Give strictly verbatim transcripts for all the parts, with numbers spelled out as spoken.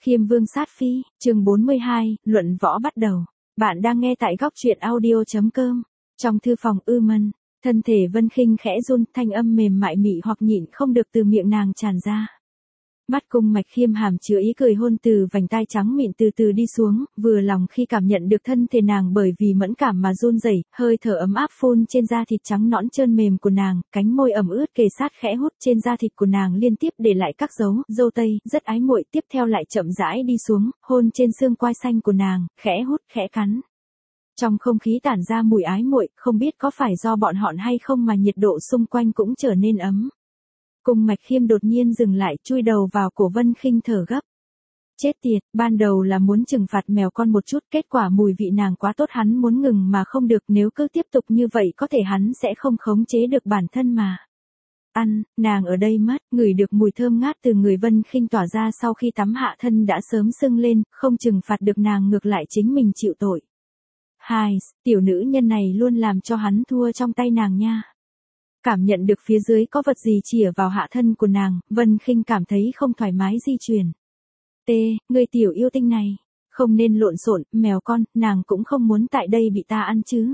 Khiêm Vương sát phi, chương bốn mươi hai, luận võ bắt đầu. Bạn đang nghe tại góc truyện audio.com. Trong thư phòng ư mân, thân thể Vân Khinh khẽ run, thanh âm mềm mại mị hoặc nhịn không được từ miệng nàng tràn ra. Mắt Cung Mạch Khiêm hàm chứa ý cười hôn từ vành tai trắng mịn từ từ đi xuống, vừa lòng khi cảm nhận được thân thể nàng bởi vì mẫn cảm mà run rẩy, hơi thở ấm áp phun trên da thịt trắng nõn trơn mềm của nàng, cánh môi ẩm ướt kề sát khẽ hút trên da thịt của nàng liên tiếp để lại các dấu, dâu tây, rất ái muội, tiếp theo lại chậm rãi đi xuống, hôn trên xương quai xanh của nàng, khẽ hút, khẽ cắn. Trong không khí tản ra mùi ái muội, không biết có phải do bọn họ hay không mà nhiệt độ xung quanh cũng trở nên ấm. Cung Mạch Khiêm đột nhiên dừng lại, chui đầu vào cổ Vân Khinh thở gấp. Chết tiệt, ban đầu là muốn trừng phạt mèo con một chút, kết quả mùi vị nàng quá tốt hắn muốn ngừng mà không được, nếu cứ tiếp tục như vậy có thể hắn sẽ không khống chế được bản thân mà. Ăn, nàng ở đây mất, ngửi được mùi thơm ngát từ người Vân Khinh tỏa ra sau khi tắm hạ thân đã sớm sưng lên, không trừng phạt được nàng ngược lại chính mình chịu tội. Hai, tiểu nữ nhân này luôn làm cho hắn thua trong tay nàng nha. Cảm nhận được phía dưới có vật gì chìa vào hạ thân của nàng, Vân Khinh cảm thấy không thoải mái di chuyển. Tê, người tiểu yêu tinh này, không nên lộn xộn, mèo con, nàng cũng không muốn tại đây bị ta ăn chứ.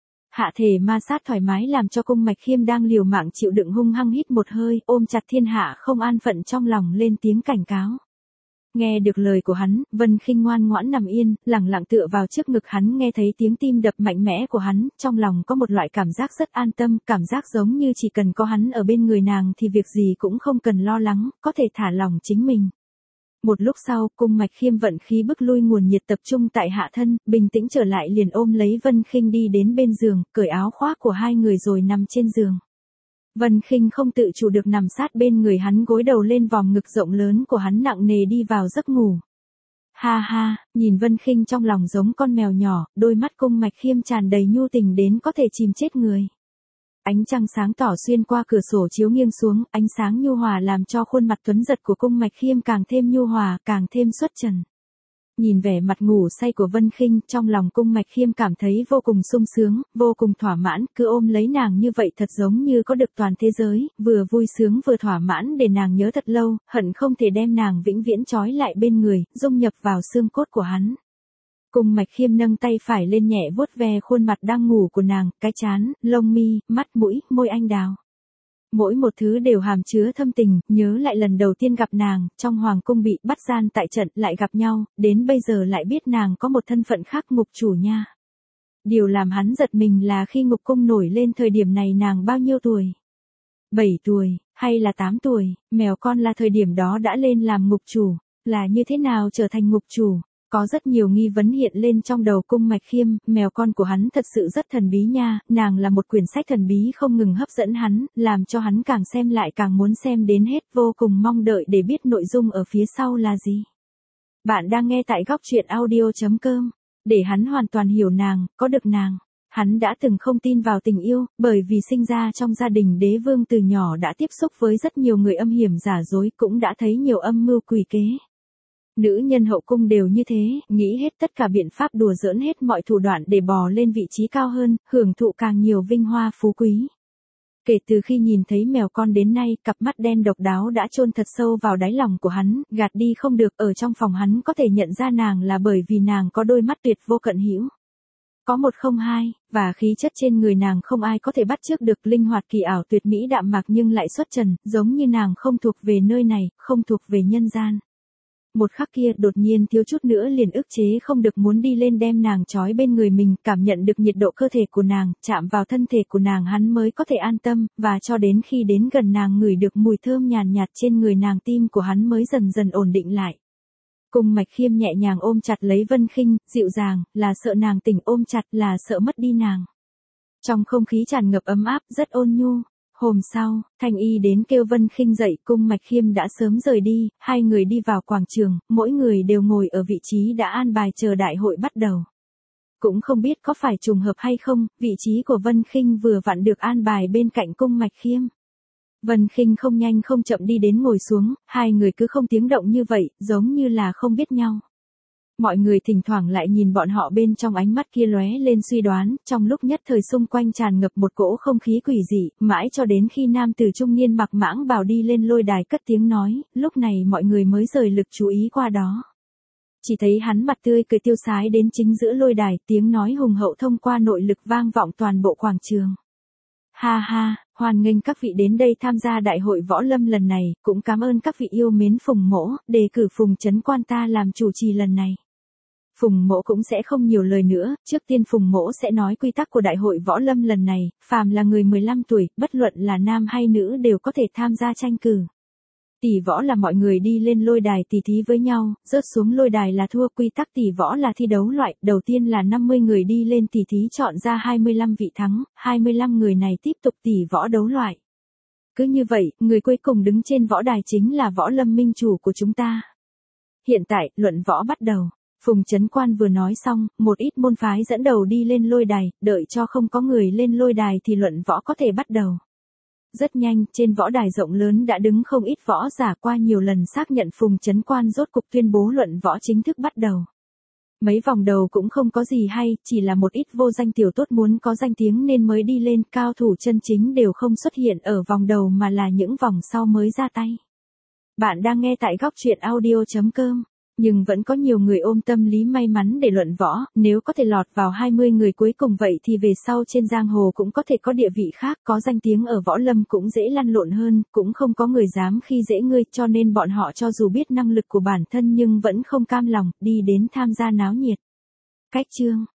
Hạ thể ma sát thoải mái làm cho Cung Mạch Khiêm đang liều mạng chịu đựng hung hăng hít một hơi, ôm chặt thiên hạ không an phận trong lòng lên tiếng cảnh cáo. Nghe được lời của hắn, Vân Khinh ngoan ngoãn nằm yên, lẳng lặng tựa vào trước ngực hắn, nghe thấy tiếng tim đập mạnh mẽ của hắn, trong lòng có một loại cảm giác rất an tâm, cảm giác giống như chỉ cần có hắn ở bên người nàng thì việc gì cũng không cần lo lắng, có thể thả lỏng chính mình. Một lúc sau, Cung Mạch Khiêm vận khí bức lui nguồn nhiệt tập trung tại hạ thân, bình tĩnh trở lại liền ôm lấy Vân Khinh đi đến bên giường, cởi áo khoác của hai người rồi nằm trên giường. Vân Khinh không tự chủ được nằm sát bên người hắn, gối đầu lên vòng ngực rộng lớn của hắn, nặng nề đi vào giấc ngủ. Ha ha, nhìn Vân Khinh trong lòng giống con mèo nhỏ, đôi mắt Cung Mạch Khiêm tràn đầy nhu tình đến có thể chìm chết người. Ánh trăng sáng tỏ xuyên qua cửa sổ chiếu nghiêng xuống, ánh sáng nhu hòa làm cho khuôn mặt tuấn giật của Cung Mạch Khiêm càng thêm nhu hòa, càng thêm xuất trần. Nhìn vẻ mặt ngủ say của Vân Khinh, trong lòng Cung Mạch Khiêm cảm thấy vô cùng sung sướng, vô cùng thỏa mãn, cứ ôm lấy nàng như vậy thật giống như có được toàn thế giới, vừa vui sướng vừa thỏa mãn để nàng nhớ thật lâu, hận không thể đem nàng vĩnh viễn trói lại bên người, dung nhập vào xương cốt của hắn. Cung Mạch Khiêm nâng tay phải lên nhẹ vuốt ve khuôn mặt đang ngủ của nàng, cái trán, lông mi, mắt mũi, môi anh đào. Mỗi một thứ đều hàm chứa thâm tình, nhớ lại lần đầu tiên gặp nàng, trong hoàng cung bị bắt gian tại trận lại gặp nhau, đến bây giờ lại biết nàng có một thân phận khác, ngục chủ nha. Điều làm hắn giật mình là khi ngục cung nổi lên thời điểm này nàng bao nhiêu tuổi? bảy tuổi, hay là tám tuổi, mèo con là thời điểm đó đã lên làm ngục chủ, là như thế nào trở thành ngục chủ? Có rất nhiều nghi vấn hiện lên trong đầu Cung Mạch Khiêm, mèo con của hắn thật sự rất thần bí nha, nàng là một quyển sách thần bí không ngừng hấp dẫn hắn, làm cho hắn càng xem lại càng muốn xem đến hết, vô cùng mong đợi để biết nội dung ở phía sau là gì. Bạn đang nghe tại góc truyện audio.com, để hắn hoàn toàn hiểu nàng, có được nàng. Hắn đã từng không tin vào tình yêu, bởi vì sinh ra trong gia đình đế vương từ nhỏ đã tiếp xúc với rất nhiều người âm hiểm giả dối, cũng đã thấy nhiều âm mưu quỷ kế. Nữ nhân hậu cung đều như thế, nghĩ hết tất cả biện pháp, đùa giỡn hết mọi thủ đoạn để bò lên vị trí cao hơn, hưởng thụ càng nhiều vinh hoa phú quý. Kể từ khi nhìn thấy mèo con đến nay, cặp mắt đen độc đáo đã chôn thật sâu vào đáy lòng của hắn, gạt đi không được, ở trong phòng hắn có thể nhận ra nàng là bởi vì nàng có đôi mắt tuyệt vô cận hữu. Có một không hai, và khí chất trên người nàng không ai có thể bắt chước được, linh hoạt kỳ ảo tuyệt mỹ đạm mạc nhưng lại xuất trần, giống như nàng không thuộc về nơi này, không thuộc về nhân gian. Một khắc kia đột nhiên thiếu chút nữa liền ức chế không được muốn đi lên đem nàng trói bên người mình, cảm nhận được nhiệt độ cơ thể của nàng, chạm vào thân thể của nàng hắn mới có thể an tâm, và cho đến khi đến gần nàng ngửi được mùi thơm nhàn nhạt trên người nàng, tim của hắn mới dần dần ổn định lại. Cung Mạch Khiêm nhẹ nhàng ôm chặt lấy Vân Khinh, dịu dàng, là sợ nàng tỉnh, ôm chặt là sợ mất đi nàng. Trong không khí tràn ngập ấm áp, rất ôn nhu. Hôm sau, Thanh Y đến kêu Vân Khinh dậy, Cung Mạch Khiêm đã sớm rời đi, hai người đi vào quảng trường, mỗi người đều ngồi ở vị trí đã an bài chờ đại hội bắt đầu. Cũng không biết có phải trùng hợp hay không, vị trí của Vân Khinh vừa vặn được an bài bên cạnh Cung Mạch Khiêm. Vân Khinh không nhanh không chậm đi đến ngồi xuống, hai người cứ không tiếng động như vậy, giống như là không biết nhau. Mọi người thỉnh thoảng lại nhìn bọn họ, bên trong ánh mắt kia lóe lên suy đoán, trong lúc nhất thời xung quanh tràn ngập một cỗ không khí quỷ dị, mãi cho đến khi nam tử trung niên mặc mãng bào đi lên lôi đài cất tiếng nói, lúc này mọi người mới rời lực chú ý qua đó. Chỉ thấy hắn mặt tươi cười tiêu sái đến chính giữa lôi đài, tiếng nói hùng hậu thông qua nội lực vang vọng toàn bộ quảng trường. Ha ha, hoan nghênh các vị đến đây tham gia đại hội võ lâm lần này, cũng cảm ơn các vị yêu mến Phùng Mỗ, đề cử Phùng Chấn Quan ta làm chủ trì lần này. Phùng Mỗ cũng sẽ không nhiều lời nữa, trước tiên Phùng Mỗ sẽ nói quy tắc của đại hội võ lâm lần này, phàm là người mười lăm tuổi, bất luận là nam hay nữ đều có thể tham gia tranh cử. Tỷ võ là mọi người đi lên lôi đài tỉ thí với nhau, rớt xuống lôi đài là thua. Quy tắc tỷ võ là thi đấu loại, đầu tiên là năm mươi người đi lên tỉ thí chọn ra hai mươi lăm vị thắng, hai mươi lăm người này tiếp tục tỷ võ đấu loại. Cứ như vậy, người cuối cùng đứng trên võ đài chính là võ lâm minh chủ của chúng ta. Hiện tại, luận võ bắt đầu. Phùng Chấn Quan vừa nói xong, một ít môn phái dẫn đầu đi lên lôi đài, đợi cho không có người lên lôi đài thì luận võ có thể bắt đầu. Rất nhanh, trên võ đài rộng lớn đã đứng không ít võ giả, qua nhiều lần xác nhận Phùng Chấn Quan rốt cục tuyên bố luận võ chính thức bắt đầu. Mấy vòng đầu cũng không có gì hay, chỉ là một ít vô danh tiểu tốt muốn có danh tiếng nên mới đi lên, cao thủ chân chính đều không xuất hiện ở vòng đầu mà là những vòng sau mới ra tay. Bạn đang nghe tại góc truyện audio chấm com. Nhưng vẫn có nhiều người ôm tâm lý may mắn để luận võ, nếu có thể lọt vào hai mươi người cuối cùng vậy thì về sau trên giang hồ cũng có thể có địa vị khác, có danh tiếng ở võ lâm cũng dễ lăn lộn hơn, cũng không có người dám khi dễ ngươi, cho nên bọn họ cho dù biết năng lực của bản thân nhưng vẫn không cam lòng, đi đến tham gia náo nhiệt. Cách chương